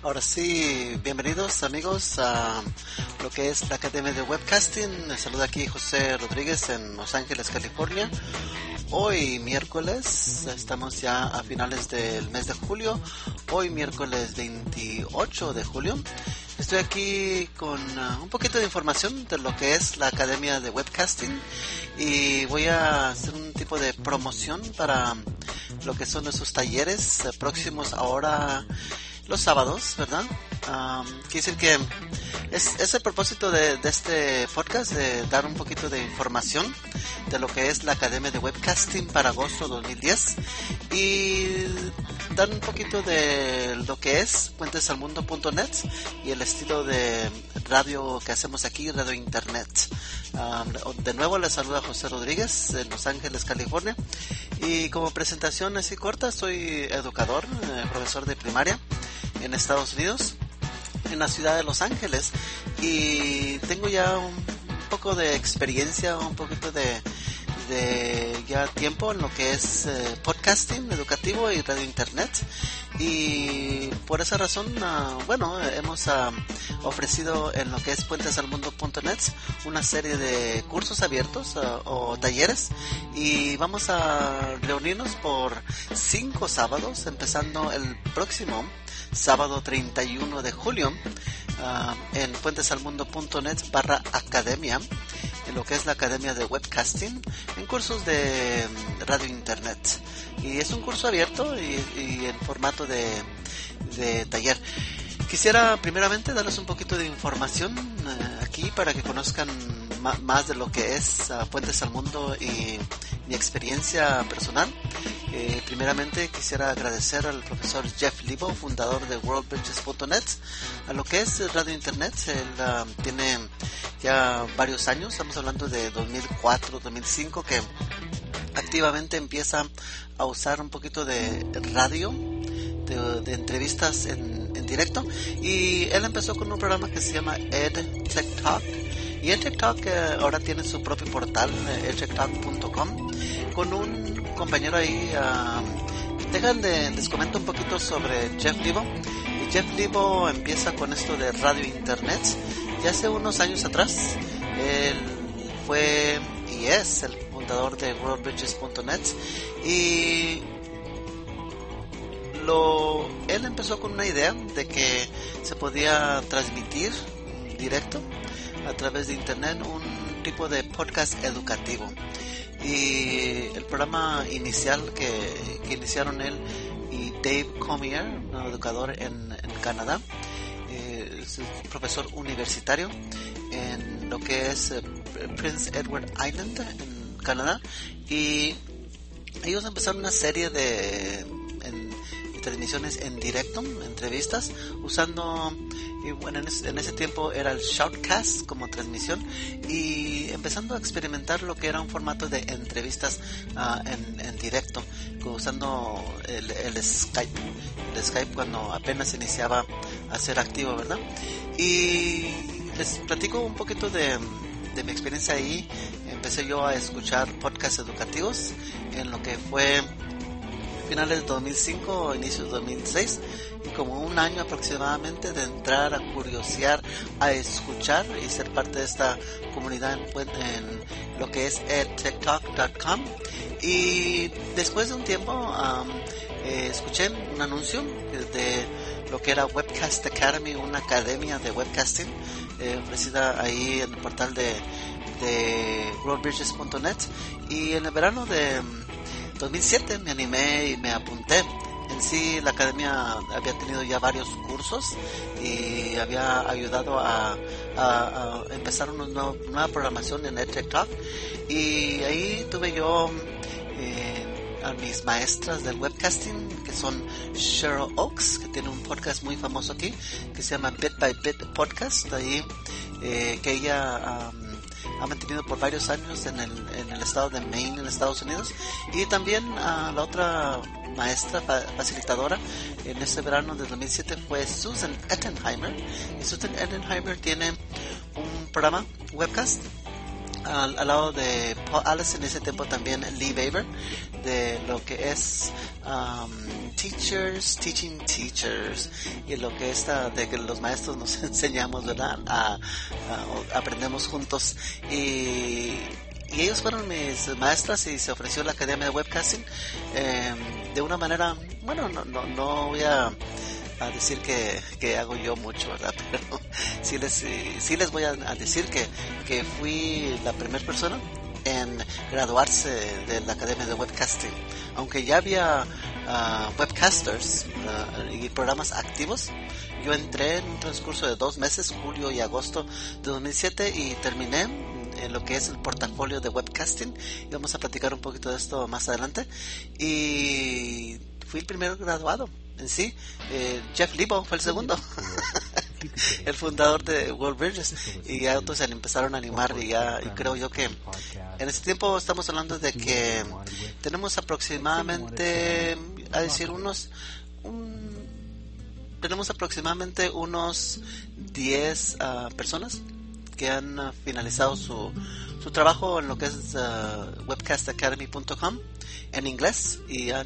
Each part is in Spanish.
Ahora sí, bienvenidos amigos a lo que es la Academia de Webcasting. Les saluda aquí José Rodríguez en Los Ángeles, California. Hoy miércoles, estamos ya a finales del mes de julio. Hoy miércoles 28 de julio. Estoy aquí con un poquito de información de lo que es la Academia de Webcasting y voy a hacer un tipo de promoción para lo que son esos talleres próximos ahora los sábados, ¿verdad? Quiere decir que es el propósito de este podcast, de dar un poquito de información de lo que es la Academia de Webcasting para agosto 2010 y dar un poquito de lo que es puentesalmundo.net y el estilo de radio que hacemos aquí, radio internet. De nuevo les saluda José Rodríguez en Los Ángeles, California, y como presentación así corta, soy educador, profesor de primaria en Estados Unidos, en la ciudad de Los Ángeles, y tengo ya un poco de experiencia, un poquito de ya tiempo en lo que es podcasting educativo y radio internet, y por esa razón hemos ofrecido en lo que es puentesalmundo.net una serie de cursos abiertos o talleres, y vamos a reunirnos por 5 sábados empezando el próximo sábado 31 de julio en puentesalmundo.net/academia, en lo que es la Academia de Webcasting, en cursos de radio internet, y es un curso abierto y en formato de taller. Quisiera primeramente darles un poquito de información aquí para que conozcan más de lo que es Puentes al Mundo y mi experiencia personal. Primeramente quisiera agradecer al profesor Jeff Libo, fundador de WorldBridges.net, a lo que es radio internet. Él tiene ya varios años, estamos hablando de 2004, 2005, que activamente empieza a usar un poquito de radio, de entrevistas en directo, y él empezó con un programa que se llama EdTechTalk, y EdTechTalk ahora tiene su propio portal, edtechtalk.com, con un compañero ahí. Les comento un poquito sobre Jeff Libo. Y Jeff Libo empieza con esto de radio internet ya hace unos años atrás. Él fue y es el fundador de WorldBridges.net, y él empezó con una idea de que se podía transmitir directo a través de internet un tipo de podcast educativo, y el programa inicial que iniciaron él y Dave Cormier, un educador en Canadá, es un profesor universitario en lo que es Prince Edward Island en Canadá, y ellos empezaron una serie de transmisiones en directo, entrevistas, usando, y bueno, en ese tiempo era el Shoutcast como transmisión, y empezando a experimentar lo que era un formato de entrevistas en directo, usando el Skype cuando apenas iniciaba a ser activo, ¿verdad? Y les platico un poquito de mi experiencia ahí. Empecé yo a escuchar podcasts educativos en lo que fue finales de 2005, inicios de 2006, y como un año aproximadamente de entrar a curiosear, a escuchar y ser parte de esta comunidad en lo que es edtechtalk.com. Y después de un tiempo escuché un anuncio de lo que era Webcast Academy, una academia de webcasting ofrecida ahí en el portal de worldbridges.net, y en el verano de 2007 me animé y me apunté. En sí, la academia había tenido ya varios cursos y había ayudado a empezar una nueva programación en EdTechTalk, y ahí tuve yo a mis maestras del webcasting, que son Cheryl Oaks, que tiene un podcast muy famoso aquí que se llama Bit by Bit Podcast, ahí que ella ha mantenido por varios años en el estado de Maine, en Estados Unidos, y también la otra maestra facilitadora en ese verano de 2007 fue Susan Ettenheimer, y Susan Ettenheimer tiene un programa webcast al lado de Paul Allison, en ese tiempo también Lee Baber, de lo que es Teaching Teachers, y lo que es de que los maestros nos enseñamos, ¿verdad? Aprendemos juntos, y ellos fueron mis maestras, y se ofreció la Academia de Webcasting de una manera, bueno, no voy a decir que hago yo mucho, ¿verdad? Pero sí les voy a decir que fui la primera persona en graduarse de la Academia de Webcasting. Aunque ya había webcasters y programas activos, yo entré en un transcurso de 2 meses, julio y agosto de 2007, y terminé en lo que es el portafolio de webcasting, y vamos a platicar un poquito de esto más adelante. Y fui el primer graduado en sí. Jeff Lebo fue el segundo. El fundador de World Bridges, y ya otros se empezaron a animar, y creo yo que en ese tiempo estamos hablando de que tenemos aproximadamente, tenemos aproximadamente unos 10 personas que han finalizado su trabajo en lo que es webcastacademy.com en inglés,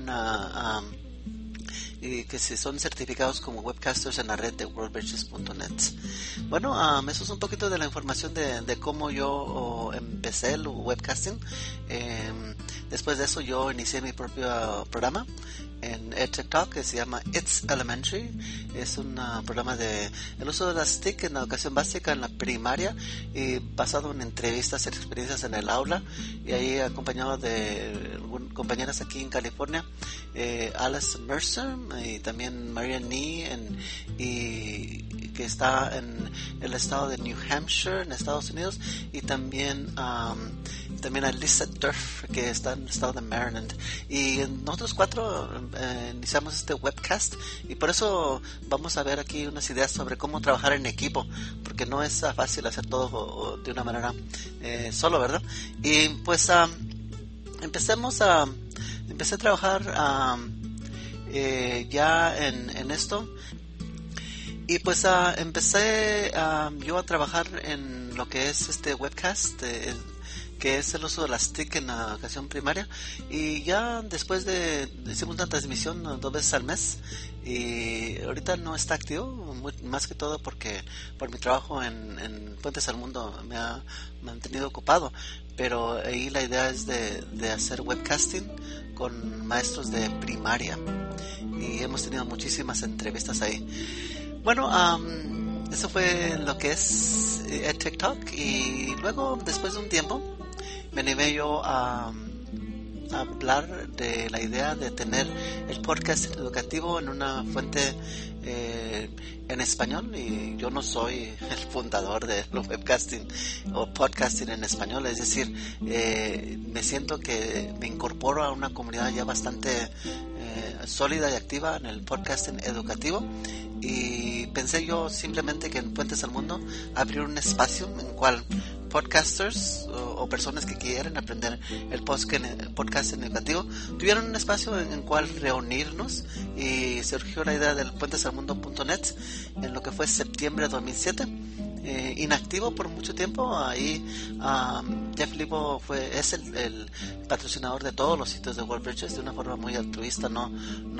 y que son certificados como webcasters en la red de worldbridges.net. Bueno, eso es un poquito de la información de cómo yo empecé el webcasting. Después de eso yo inicié mi propio programa en EdTech Talk, que se llama It's Elementary. Es un programa de el uso de las TIC en la educación básica en la primaria, y basado en entrevistas y experiencias en el aula, y ahí acompañado de compañeras aquí en California, Alice Mercer y también Marian Nee, y que está en el estado de New Hampshire en Estados Unidos, y también a Lisa Durf, que está en el estado de Maryland. Y nosotros 4 iniciamos este webcast, y por eso vamos a ver aquí unas ideas sobre cómo trabajar en equipo, porque no es fácil hacer todo de una manera solo, ¿verdad? Y pues empecé a trabajar ya en esto, y pues empecé yo a trabajar en lo que es este webcast, que es el uso de las TIC en la educación primaria, y ya después hicimos una transmisión 2 veces al mes, y ahorita no está activo, más que todo porque por mi trabajo en Puentes al Mundo me ha mantenido ocupado, pero ahí la idea es de hacer webcasting con maestros de primaria, y hemos tenido muchísimas entrevistas ahí. Bueno, eso fue lo que es EdTech Talk, y luego, después de un tiempo, me animé yo a hablar de la idea de tener el podcast educativo en una fuente en español, y yo no soy el fundador de webcasting o podcasting en español, es decir, me siento que me incorporo a una comunidad ya bastante sólida y activa en el podcasting educativo, y pensé yo simplemente que en Puentes al Mundo abrir un espacio en cual podcasters o personas que quieren aprender el podcasting educativo tuvieron un espacio en cual reunirnos, y surgió la idea del puentesalmundo.net en lo que fue septiembre de 2007. Inactivo por mucho tiempo. Ahí Jeff Lebo es el patrocinador de todos los sitios de World Bridges de una forma muy altruista. No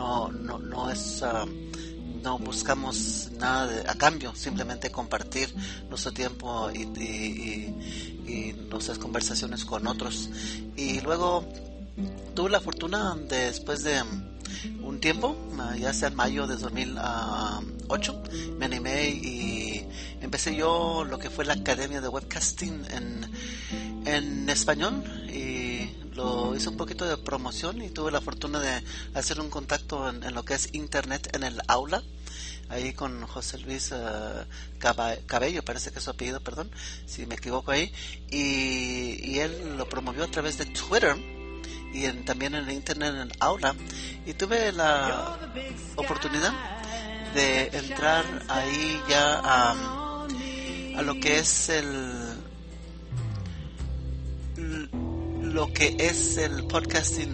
buscamos nada a cambio, simplemente compartir nuestro tiempo y nuestras conversaciones con otros. Y luego tuve la fortuna, después de un tiempo, ya sea en mayo de 2008, me animé y empecé yo lo que fue la Academia de Webcasting en español, y lo hice un poquito de promoción, y tuve la fortuna de hacer un contacto en lo que es internet en el aula, ahí con José Luis Cabello, parece que es su apellido, perdón si me equivoco ahí, y él lo promovió a través de Twitter y también en el internet en el aula, y tuve la oportunidad de entrar ahí ya a lo que es el podcasting,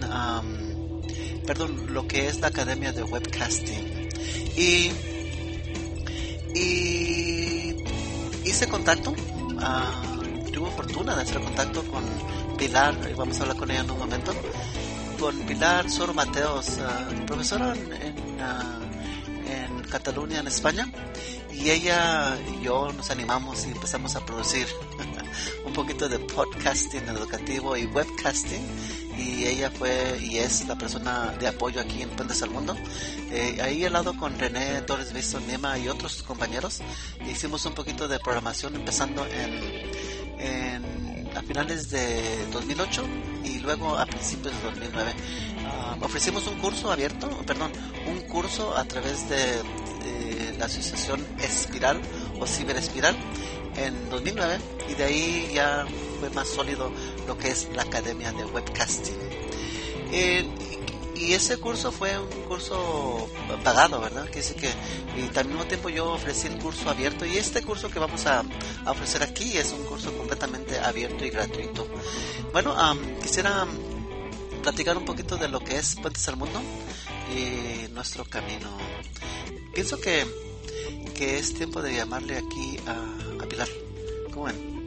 lo que es la Academia de Webcasting, y hice contacto tuve fortuna de hacer contacto con Pilar, y vamos a hablar con ella en un momento, con Pilar Soro Mateos, profesora en Cataluña, en España, y ella y yo nos animamos y empezamos a producir un poquito de podcasting educativo y webcasting, y ella fue y es la persona de apoyo aquí en Puentes al Mundo. Ahí al lado con René Torres Visto Niema y otros compañeros hicimos un poquito de programación empezando a finales de 2008 y luego a principios de 2009. Ofrecimos un curso a través de la asociación Espiral o Ciberespiral en 2009, y de ahí ya fue más sólido lo que es la Academia de Webcasting. Y ese curso fue un curso pagado, ¿verdad? Y al mismo tiempo yo ofrecí el curso abierto, y este curso que vamos a ofrecer aquí es un curso completamente abierto y gratuito. Bueno, quisiera platicar un poquito de lo que es Puentes al Mundo y nuestro camino. Pienso que es tiempo de llamarle aquí a Pilar. ¿Cómo ven?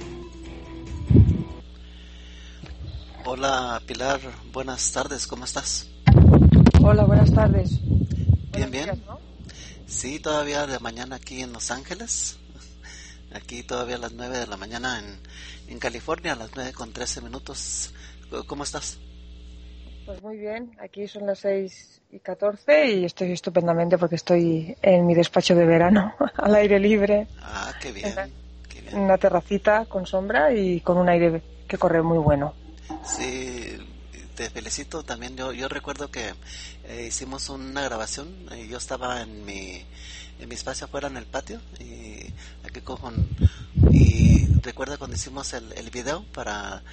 Hola Pilar, buenas tardes, ¿cómo estás? Hola, buenas tardes. Bien, Buenos bien. días, ¿no? Sí, todavía de mañana aquí en Los Ángeles. Aquí todavía a las 9 de la mañana en California, a las 9:13. ¿Cómo estás? Pues muy bien, aquí son las 6:14 y estoy estupendamente porque estoy en mi despacho de verano, al aire libre, Ah, qué bien, qué en bien. una terracita con sombra y con un aire que corre muy bueno. Sí, te felicito también. Yo recuerdo que hicimos una grabación. Yo estaba en mi espacio afuera en el patio, y aquí y recuerda cuando hicimos el video para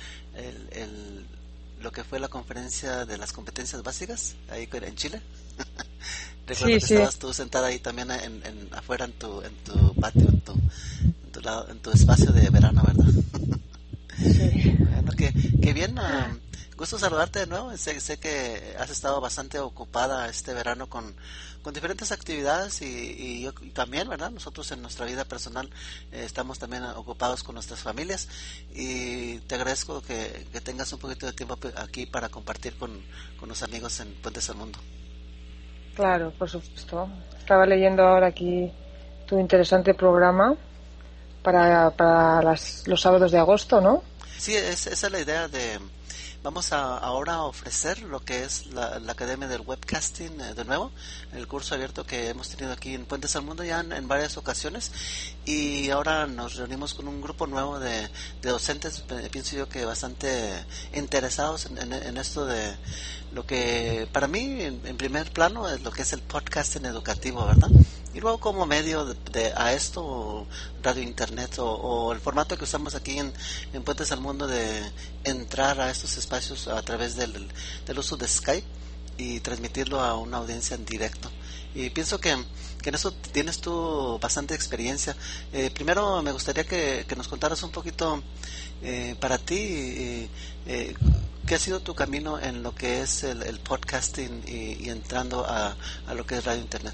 lo que fue la conferencia de las competencias básicas ahí en Chile. Recuerdo Sí, que sí, estabas tú sentada ahí también afuera en tu patio, en tu espacio de verano, ¿verdad? sí. Bueno, qué bien. Gusto saludarte de nuevo. Sé que has estado bastante ocupada este verano con diferentes actividades, y yo y también, ¿verdad? Nosotros en nuestra vida personal estamos también ocupados con nuestras familias, y te agradezco que tengas un poquito de tiempo aquí para compartir con los amigos en Puentes al Mundo. Claro, por supuesto. Estaba leyendo ahora aquí tu interesante programa para los sábados de agosto, ¿no? Sí, esa es la idea vamos ahora a ofrecer lo que es la Academia del Webcasting de nuevo, el curso abierto que hemos tenido aquí en Puentes al Mundo ya en varias ocasiones, y ahora nos reunimos con un grupo nuevo de docentes, pienso yo que bastante interesados en esto de lo que para mí en primer plano es lo que es el podcasting educativo, ¿verdad? Y luego como medio a esto, radio internet o el formato que usamos aquí en Puentes al Mundo, de entrar a estos espacios a través del uso de Skype y transmitirlo a una audiencia en directo. Y pienso que en eso tienes tú bastante experiencia. Primero me gustaría que nos contaras un poquito para ti, ¿qué ha sido tu camino en lo que es el podcasting y entrando a lo que es radio internet?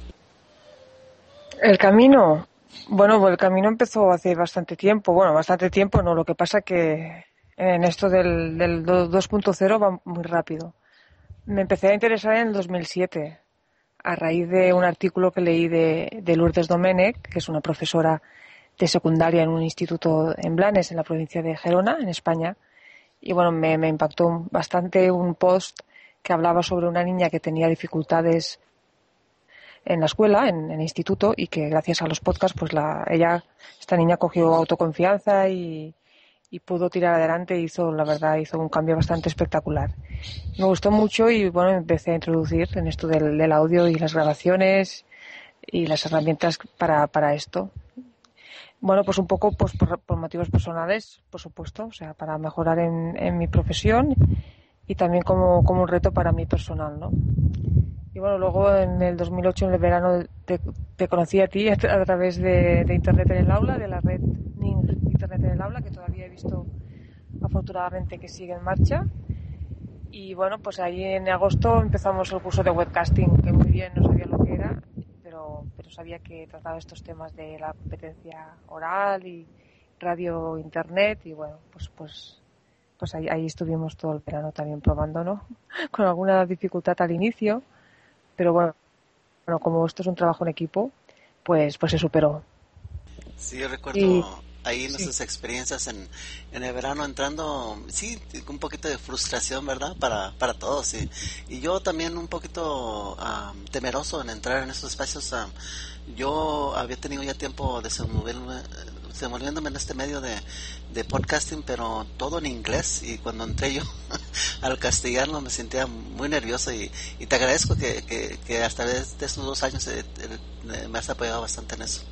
El camino, bueno, pues el camino empezó hace bastante tiempo, no, lo que pasa que en esto del 2.0 va muy rápido. Me empecé a interesar en el 2007, a raíz de un artículo que leí de Lourdes Domènech, que es una profesora de secundaria en un instituto en Blanes, en la provincia de Gerona, en España. Y bueno, me impactó bastante un post que hablaba sobre una niña que tenía dificultades en la escuela, en el instituto, y que gracias a los podcasts, pues esta niña cogió autoconfianza y pudo tirar adelante, la verdad, hizo un cambio bastante espectacular. Me gustó mucho y bueno, me empecé a introducir en esto del audio y las grabaciones y las herramientas para esto. Bueno, pues un poco pues por motivos personales, por supuesto, o sea, para mejorar en mi profesión y también como un reto para mí personal, ¿no? Y bueno, luego en el 2008, en el verano, te conocí a ti a través de Internet en el Aula, de la red NING Internet en el Aula, que todavía he visto afortunadamente que sigue en marcha. Y bueno, pues ahí en agosto empezamos el curso de webcasting, que muy bien no sabía lo que era, pero sabía que trataba estos temas de la competencia oral y radio internet y bueno, pues ahí estuvimos todo el verano también probando, ¿no? Con alguna dificultad al inicio, pero bueno, como esto es un trabajo en equipo, pues se superó. Sí, yo recuerdo ahí nuestras experiencias en el verano entrando, sí, un poquito de frustración, ¿verdad? Para todos. Y yo también un poquito temeroso en entrar en esos espacios. Yo había tenido ya tiempo desenvolviéndome en este medio de podcasting, pero todo en inglés, y cuando entré yo al castellano me sentía muy nervioso y te agradezco que hasta de estos 2 años me has apoyado bastante en eso.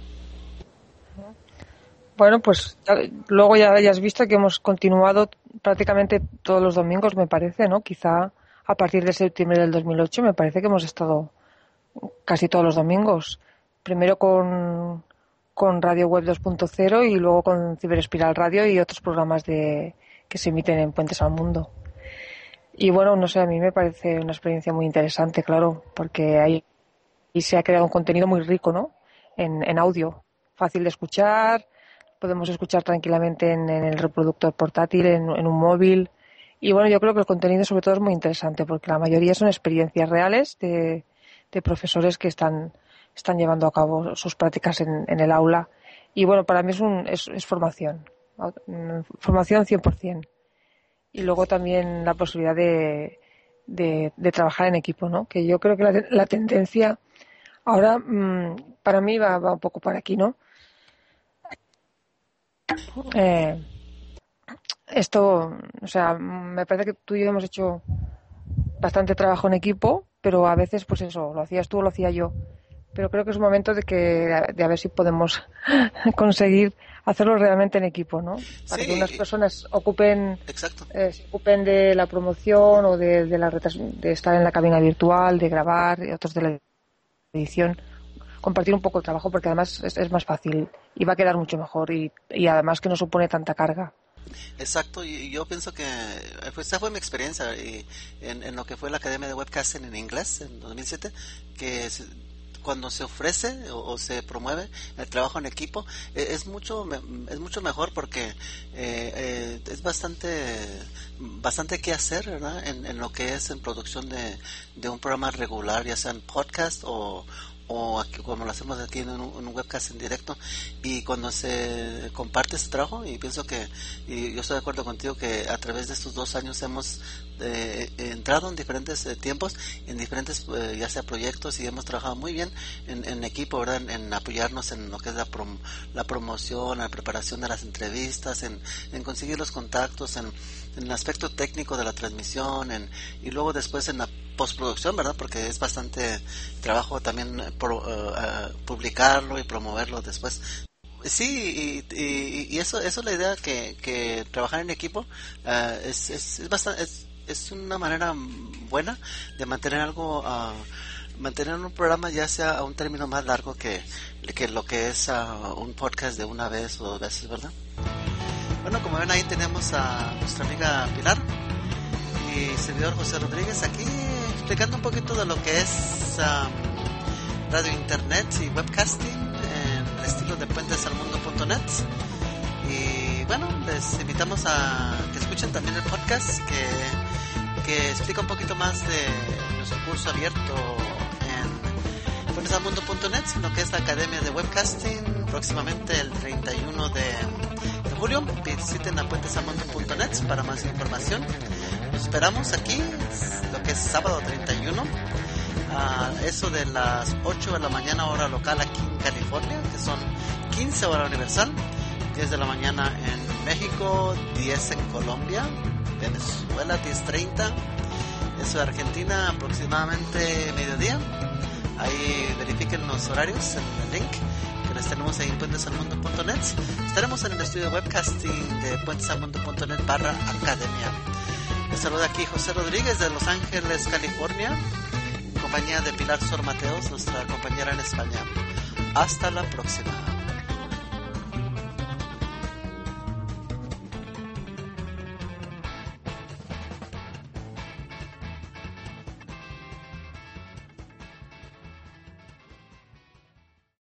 Bueno, pues luego ya has visto que hemos continuado prácticamente todos los domingos, me parece, ¿no? Quizá a partir de septiembre del 2008 me parece que hemos estado casi todos los domingos. Primero con Radio Web 2.0 y luego con Ciberespiral Radio y otros programas que se emiten en Puentes al Mundo. Y bueno, no sé, a mí me parece una experiencia muy interesante, claro, porque ahí se ha creado un contenido muy rico, ¿no? En audio, fácil de escuchar. Podemos escuchar tranquilamente en el reproductor portátil, en un móvil. Y bueno, yo creo que el contenido sobre todo es muy interesante porque la mayoría son experiencias reales de profesores que están llevando a cabo sus prácticas en el aula. Y bueno, para mí es formación 100%. Y luego también la posibilidad de trabajar en equipo, ¿no? Que yo creo que la tendencia ahora para mí va un poco por aquí, ¿no? Esto, o sea, me parece que tú y yo hemos hecho bastante trabajo en equipo, pero a veces, pues eso, lo hacías tú o lo hacía yo. Pero creo que es un momento de a ver si podemos conseguir hacerlo realmente en equipo, ¿no? Para que unas personas se ocupen de la promoción o de estar en la cabina virtual, de grabar, y otros de la edición. Compartir un poco el trabajo porque además es más fácil y va a quedar mucho mejor y además que no supone tanta carga. Exacto, y yo pienso que pues esa fue mi experiencia en lo que fue la Academia de Webcasting en inglés en 2007, que cuando se ofrece o se promueve el trabajo en equipo es mucho mejor porque es bastante que hacer, ¿verdad? En lo que es en producción de un programa regular, ya sea en podcast o aquí, como lo hacemos aquí en un webcast en directo, y cuando se comparte ese trabajo, y pienso y yo estoy de acuerdo contigo que a través de estos 2 años hemos entrado en diferentes tiempos, en diferentes ya sea proyectos, y hemos trabajado muy bien en equipo, ¿verdad? En apoyarnos en lo que es la promoción, la preparación de las entrevistas, en conseguir los contactos, en el aspecto técnico de la transmisión, y luego después en la postproducción, ¿verdad? Porque es bastante trabajo también publicarlo y promoverlo después. Sí, y eso es la idea, que trabajar en equipo es bastante, es una manera buena de mantener mantener un programa, ya sea a un término más largo que lo que es un podcast de una vez o 2 veces, ¿verdad? Bueno, como ven, ahí tenemos a nuestra amiga Pilar y servidor José Rodríguez aquí explicando un poquito de lo que es radio internet y webcasting en el estilo de puentesalmundo.net. Y bueno, les invitamos a que escuchen también el podcast que explica un poquito más de nuestro curso abierto en puentesalmundo.net, lo que es la Academia de Webcasting, próximamente el 31 de julio. Visiten a puentesalmundo.net para más información. Los esperamos aquí, lo que es sábado 31, a eso de las 8 de la mañana hora local aquí en California, que son 15 hora universal, 10 de la mañana en México, 10 en Colombia, Venezuela 10:30, eso de Argentina aproximadamente mediodía. Ahí verifiquen los horarios en el link que les tenemos ahí en puentesalmundo.net. Estaremos en el estudio de webcasting de puentesalmundo.net/academia. Les saluda aquí José Rodríguez de Los Ángeles, California, en compañía de Pilar Sor Mateos, nuestra compañera en España. Hasta la próxima.